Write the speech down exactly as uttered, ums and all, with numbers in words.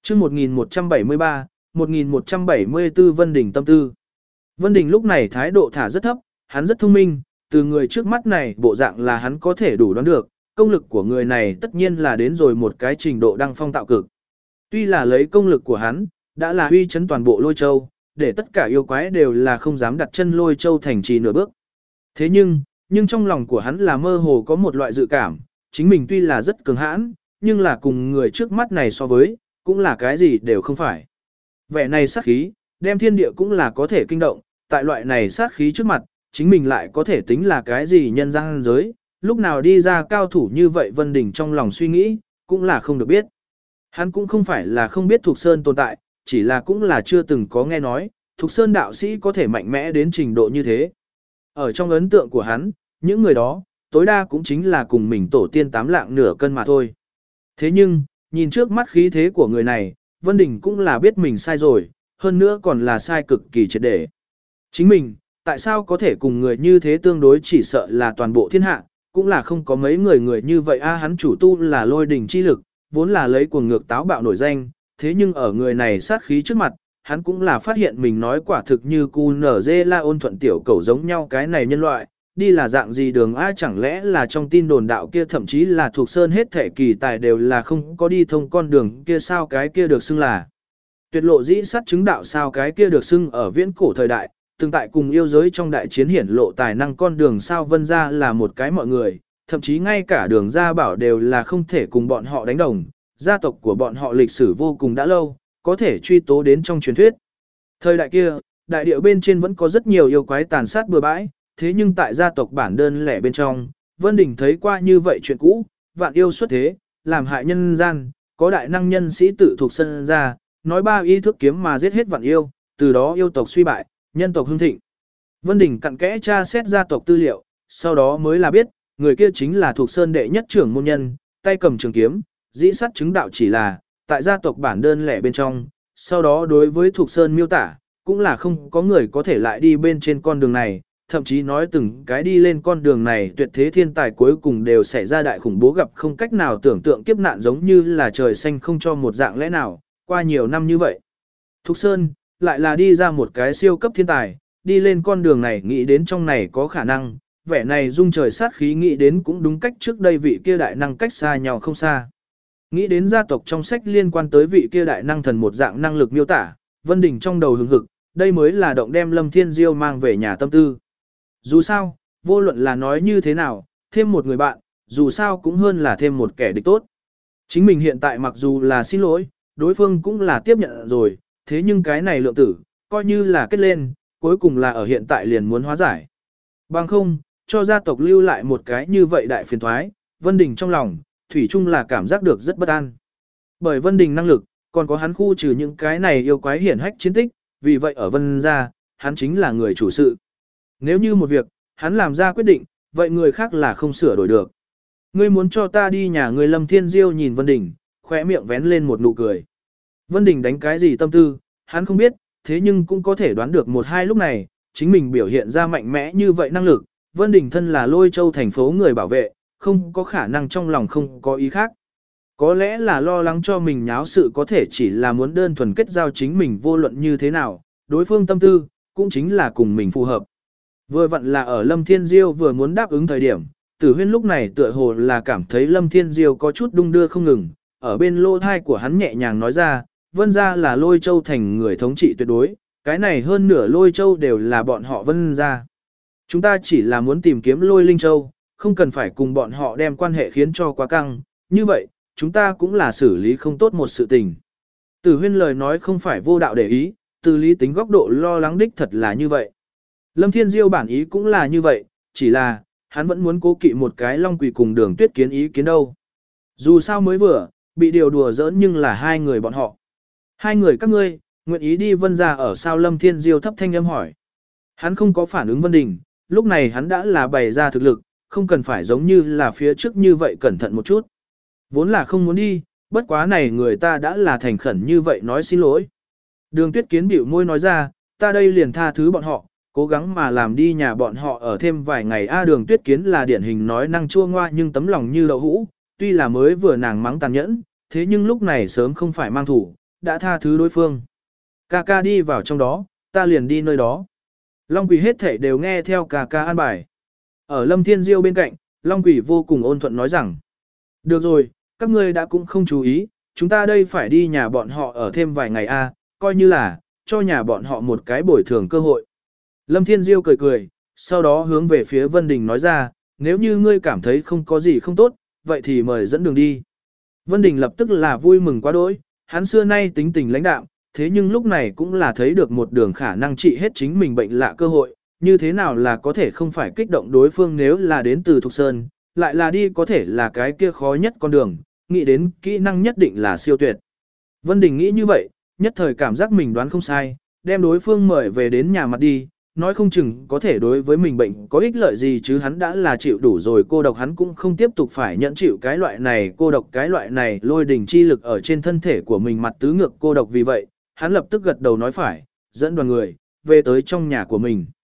chương một nghìn một trăm bảy mươi ba, một nghìn một trăm bảy mươi tư Vân Đình tâm tư. Vân Đình lúc này thái độ thả rất thấp, hắn rất thông minh, từ người trước mắt này bộ dạng là hắn có thể đủ đoán được, công lực của người này tất nhiên là đến rồi một cái trình độ đăng phong tạo cực. Tuy là lấy công lực của hắn, đã là uy chấn toàn bộ Lôi Châu, để tất cả yêu quái đều là không dám đặt chân Lôi Châu thành trì nửa bước. Thế nhưng, nhưng trong lòng của hắn là mơ hồ có một loại dự cảm, chính mình tuy là rất cường hãn, nhưng là cùng người trước mắt này so với, cũng là cái gì đều không phải. Vẻ này sát khí, đem thiên địa cũng là có thể kinh động, tại loại này sát khí trước mặt, chính mình lại có thể tính là cái gì nhân gian giới, lúc nào đi ra cao thủ như vậy Vân Đình trong lòng suy nghĩ, cũng là không được biết. Hắn cũng không phải là không biết Thục Sơn tồn tại, chỉ là cũng là chưa từng có nghe nói, Thục Sơn đạo sĩ có thể mạnh mẽ đến trình độ như thế. Ở trong ấn tượng của hắn, những người đó, tối đa cũng chính là cùng mình tổ tiên tám lạng nửa cân mà thôi. Thế nhưng, nhìn trước mắt khí thế của người này, Vân Đình cũng là biết mình sai rồi, hơn nữa còn là sai cực kỳ triệt để. Chính mình, tại sao có thể cùng người như thế tương đối chỉ sợ là toàn bộ thiên hạ, cũng là không có mấy người người như vậy a hắn chủ tu là Lôi Đình chi lực, vốn là lấy cuồng ngược táo bạo nổi danh, thế nhưng ở người này sát khí trước mặt, hắn cũng là phát hiện mình nói quả thực như cu nở dê la ôn thuận tiểu cầu giống nhau cái này nhân loại, đi là dạng gì đường a chẳng lẽ là trong tin đồn đạo kia thậm chí là thuộc sơn hết thể kỳ tài đều là không có đi thông con đường kia sao cái kia được xưng là tuyệt lộ dĩ sát chứng đạo sao cái kia được xưng ở viễn cổ thời đại, từng tại cùng yêu giới trong đại chiến hiển lộ tài năng con đường sao Vân gia là một cái mọi người, thậm chí ngay cả đường gia bảo đều là không thể cùng bọn họ đánh đồng, gia tộc của bọn họ lịch sử vô cùng đã lâu, có thể truy tố đến trong truyền thuyết. Thời đại kia, đại địa bên trên vẫn có rất nhiều yêu quái tàn sát bừa bãi, thế nhưng tại gia tộc bản đơn lẻ bên trong, Vân Đình thấy qua như vậy chuyện cũ, vạn yêu xuất thế, làm hại nhân gian, có đại năng nhân sĩ tự thuộc sân ra, nói ba y thức kiếm mà giết hết vạn yêu, từ đó yêu tộc suy bại, nhân tộc hưng thịnh. Vân Đình cặn kẽ tra xét gia tộc tư liệu, sau đó mới là biết, người kia chính là thuộc sơn đệ nhất trưởng môn nhân, tay cầm trường kiếm, dĩ sát chứng đạo chỉ là, tại gia tộc bản đơn lẻ bên trong, sau đó đối với thuộc sơn miêu tả, cũng là không có người có thể lại đi bên trên con đường này, thậm chí nói từng cái đi lên con đường này tuyệt thế thiên tài cuối cùng đều xảy ra đại khủng bố gặp không cách nào tưởng tượng kiếp nạn giống như là trời xanh không cho một dạng lẽ nào, qua nhiều năm như vậy. Thục Sơn, lại là đi ra một cái siêu cấp thiên tài, đi lên con đường này nghĩ đến trong này có khả năng, vẻ này dung trời sát khí nghĩ đến cũng đúng cách trước đây vị kia đại năng cách xa nhau không xa. Nghĩ đến gia tộc trong sách liên quan tới vị kia đại năng thần một dạng năng lực miêu tả, Vân Đình trong đầu hừng hực, đây mới là động đem Lâm Thiên Diêu mang về nhà tâm tư. Dù sao, vô luận là nói như thế nào, thêm một người bạn, dù sao cũng hơn là thêm một kẻ địch tốt. Chính mình hiện tại mặc dù là xin lỗi, đối phương cũng là tiếp nhận rồi, thế nhưng cái này lượng tử, coi như là kết lên, cuối cùng là ở hiện tại liền muốn hóa giải. Bằng không, cho gia tộc lưu lại một cái như vậy đại phiền thoái, Vân Đình trong lòng, Thủy chung là cảm giác được rất bất an. Bởi Vân Đình năng lực, còn có hắn khu trừ những cái này yêu quái hiển hách chiến tích, vì vậy ở Vân gia, hắn chính là người chủ sự. Nếu như một việc, hắn làm ra quyết định, vậy người khác là không sửa đổi được. Ngươi muốn cho ta đi nhà người Lâm Thiên Diêu nhìn Vân Đình, khóe miệng vén lên một nụ cười. Vân Đình đánh cái gì tâm tư, hắn không biết, thế nhưng cũng có thể đoán được một hai lúc này, chính mình biểu hiện ra mạnh mẽ như vậy năng lực, Vân Đình thân là Lôi Châu thành phố người bảo vệ, không có khả năng trong lòng không có ý khác. Có lẽ là lo lắng cho mình nháo sự có thể chỉ là muốn đơn thuần kết giao chính mình vô luận như thế nào, đối phương tâm tư, cũng chính là cùng mình phù hợp. Vừa vặn là ở Lâm Thiên Diêu vừa muốn đáp ứng thời điểm, Tử Huyên lúc này tựa hồ là cảm thấy Lâm Thiên Diêu có chút đung đưa không ngừng, ở bên lỗ thai của hắn nhẹ nhàng nói ra, Vân gia là Lôi Châu thành người thống trị tuyệt đối, cái này hơn nửa Lôi Châu đều là bọn họ Vân gia. Chúng ta chỉ là muốn tìm kiếm Lôi Linh Châu, không cần phải cùng bọn họ đem quan hệ khiến cho quá căng, như vậy, chúng ta cũng là xử lý không tốt một sự tình. Tử Huyên lời nói không phải vô đạo để ý, từ lý tính góc độ lo lắng đích thật là như vậy. Lâm Thiên Diêu bản ý cũng là như vậy, chỉ là, hắn vẫn muốn cố kỵ một cái Long Quỳ cùng Đường Tuyết Kiến ý kiến đâu. Dù sao mới vừa, bị điều đùa giỡn nhưng là hai người bọn họ. Hai người các ngươi, nguyện ý đi Vân gia ở sao Lâm Thiên Diêu thấp thanh âm hỏi. Hắn không có phản ứng Vân Đình, lúc này hắn đã là bày ra thực lực, không cần phải giống như là phía trước như vậy cẩn thận một chút. Vốn là không muốn đi, bất quá này người ta đã là thành khẩn như vậy nói xin lỗi. Đường Tuyết Kiến bĩu môi nói ra, ta đây liền tha thứ bọn họ, cố gắng mà làm đi nhà bọn họ ở thêm vài ngày. A Đường Tuyết Kiến là điển hình nói năng chua ngoa nhưng tấm lòng như đậu hũ, tuy là mới vừa nàng mắng tàn nhẫn, thế nhưng lúc này sớm không phải mang thủ, đã tha thứ đối phương. Ca ca đi vào trong đó, ta liền đi nơi đó. Long Quỷ hết thảy đều nghe theo ca ca an bài. Ở Lâm Thiên Diêu bên cạnh, Long Quỷ vô cùng ôn thuận nói rằng, được rồi, các ngươi đã cũng không chú ý, chúng ta đây phải đi nhà bọn họ ở thêm vài ngày a, coi như là, cho nhà bọn họ một cái bồi thường cơ hội. Lâm Thiên Diêu cười cười, sau đó hướng về phía Vân Đình nói ra, nếu như ngươi cảm thấy không có gì không tốt, vậy thì mời dẫn đường đi. Vân Đình lập tức là vui mừng quá đỗi, hắn xưa nay tính tình lãnh đạm, thế nhưng lúc này cũng là thấy được một đường khả năng trị hết chính mình bệnh lạ cơ hội, như thế nào là có thể không phải kích động đối phương nếu là đến từ Thục Sơn, lại là đi có thể là cái kia khó nhất con đường, nghĩ đến kỹ năng nhất định là siêu tuyệt. Vân Đình nghĩ như vậy, nhất thời cảm giác mình đoán không sai, đem đối phương mời về đến nhà mặt đi, nói không chừng có thể đối với mình bệnh có ích lợi gì chứ hắn đã là chịu đủ rồi cô độc hắn cũng không tiếp tục phải nhận chịu cái loại này cô độc cái loại này lôi đỉnh chi lực ở trên thân thể của mình mặt tứ ngược cô độc vì vậy, hắn lập tức gật đầu nói phải, dẫn đoàn người, về tới trong nhà của mình.